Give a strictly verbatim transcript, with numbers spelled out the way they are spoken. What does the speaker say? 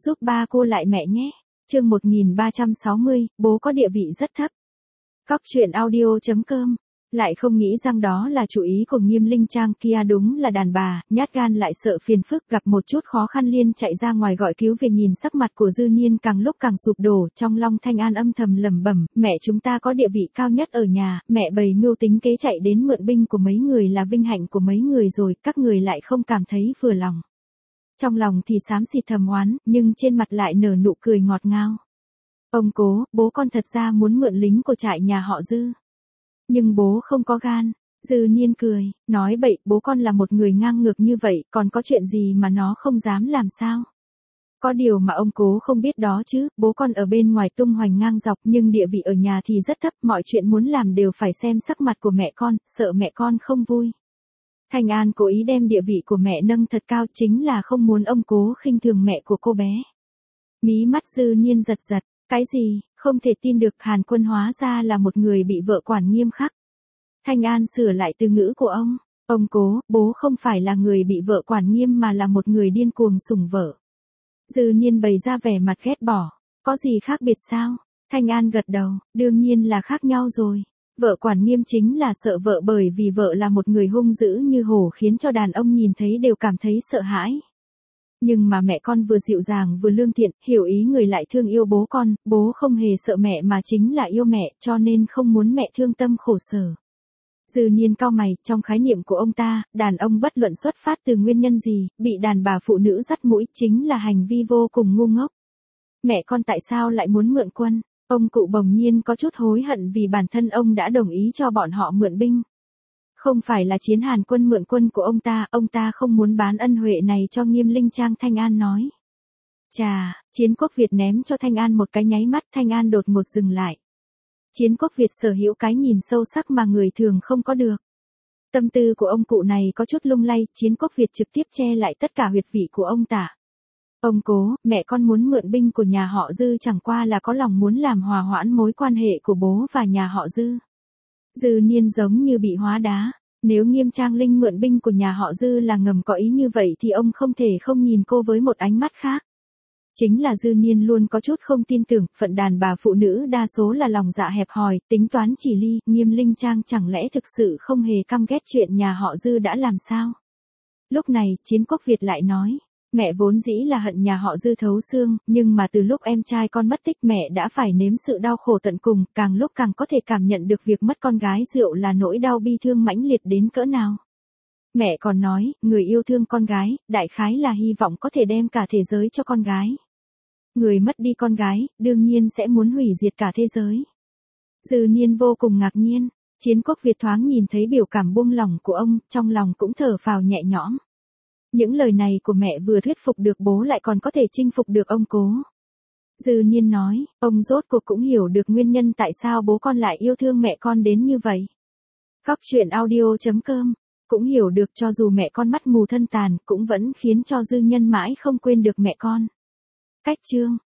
giúp ba cô lại mẹ nhé. Chương một nghìn ba trăm sáu mươi, bố có địa vị rất thấp. Cóc truyện audio chấm com. Lại không nghĩ rằng đó là chủ ý của Nghiêm Linh Trang kia, đúng là đàn bà, nhát gan lại sợ phiền phức, gặp một chút khó khăn liên chạy ra ngoài gọi cứu về. Nhìn sắc mặt của Dư Niên càng lúc càng sụp đổ, trong lòng Thanh An âm thầm lẩm bẩm, mẹ chúng ta có địa vị cao nhất ở nhà, mẹ bày mưu tính kế chạy đến mượn binh của mấy người là vinh hạnh của mấy người rồi, các người lại không cảm thấy vừa lòng. Trong lòng thì xám xịt thầm oán, nhưng trên mặt lại nở nụ cười ngọt ngào. Ông cố, bố con thật ra muốn mượn lính của trại nhà họ Dư. Nhưng bố không có gan. Dư Niên cười, nói bậy, bố con là một người ngang ngược như vậy, còn có chuyện gì mà nó không dám làm sao? Có điều mà ông cố không biết đó chứ, bố con ở bên ngoài tung hoành ngang dọc nhưng địa vị ở nhà thì rất thấp, mọi chuyện muốn làm đều phải xem sắc mặt của mẹ con, sợ mẹ con không vui. Thanh An cố ý đem địa vị của mẹ nâng thật cao, chính là không muốn ông cố khinh thường mẹ của cô bé. Mí mắt Dư Niên giật giật, cái gì, không thể tin được, Hàn Quân hóa ra là một người bị vợ quản nghiêm khắc. Thanh An sửa lại từ ngữ của ông, ông cố, bố không phải là người bị vợ quản nghiêm mà là một người điên cuồng sủng vợ. Dư Niên bày ra vẻ mặt ghét bỏ, có gì khác biệt sao? Thanh An gật đầu, đương nhiên là khác nhau rồi. Vợ quản nghiêm chính là sợ vợ, bởi vì vợ là một người hung dữ như hổ khiến cho đàn ông nhìn thấy đều cảm thấy sợ hãi. Nhưng mà mẹ con vừa dịu dàng vừa lương thiện, hiểu ý người lại thương yêu bố con, bố không hề sợ mẹ mà chính là yêu mẹ, cho nên không muốn mẹ thương tâm khổ sở. Dư Niên cau mày, trong khái niệm của ông ta, đàn ông bất luận xuất phát từ nguyên nhân gì, bị đàn bà phụ nữ dắt mũi chính là hành vi vô cùng ngu ngốc. Mẹ con tại sao lại muốn mượn quân? Ông cụ bỗng nhiên có chút hối hận vì bản thân ông đã đồng ý cho bọn họ mượn binh. Không phải là Chiến Hàn Quân mượn quân của ông ta, ông ta không muốn bán ân huệ này cho Nghiêm Linh Trang. Thanh An nói. Chà, Chiến Quốc Việt ném cho Thanh An một cái nháy mắt, Thanh An đột ngột dừng lại. Chiến Quốc Việt sở hữu cái nhìn sâu sắc mà người thường không có được. Tâm tư của ông cụ này có chút lung lay, Chiến Quốc Việt trực tiếp che lại tất cả huyệt vị của ông ta. Ông cố, mẹ con muốn mượn binh của nhà họ Dư chẳng qua là có lòng muốn làm hòa hoãn mối quan hệ của bố và nhà họ Dư. Dư Niên giống như bị hóa đá, nếu Nghiêm Trang Linh mượn binh của nhà họ Dư là ngầm có ý như vậy thì ông không thể không nhìn cô với một ánh mắt khác. Chính là Dư Niên luôn có chút không tin tưởng, phận đàn bà phụ nữ đa số là lòng dạ hẹp hòi, tính toán chỉ ly, Nghiêm Linh Trang chẳng lẽ thực sự không hề căm ghét chuyện nhà họ Dư đã làm sao? Lúc này, Chiến Quốc Việt lại nói. Mẹ vốn dĩ là hận nhà họ Dư thấu xương, nhưng mà từ lúc em trai con mất tích mẹ đã phải nếm sự đau khổ tận cùng, càng lúc càng có thể cảm nhận được việc mất con gái rượu là nỗi đau bi thương mãnh liệt đến cỡ nào. Mẹ còn nói, người yêu thương con gái, đại khái là hy vọng có thể đem cả thế giới cho con gái. Người mất đi con gái, đương nhiên sẽ muốn hủy diệt cả thế giới. Dư Niên vô cùng ngạc nhiên, Chiến Quốc Việt thoáng nhìn thấy biểu cảm buông lỏng của ông, trong lòng cũng thở phào nhẹ nhõm. Những lời này của mẹ vừa thuyết phục được bố lại còn có thể chinh phục được ông cố. Dư Niên nói, ông rốt cuộc cũng hiểu được nguyên nhân tại sao bố con lại yêu thương mẹ con đến như vậy. Cóc truyện audio chấm com, cũng hiểu được cho dù mẹ con mắt mù thân tàn cũng vẫn khiến cho Dư Nhân mãi không quên được mẹ con. Cách chương.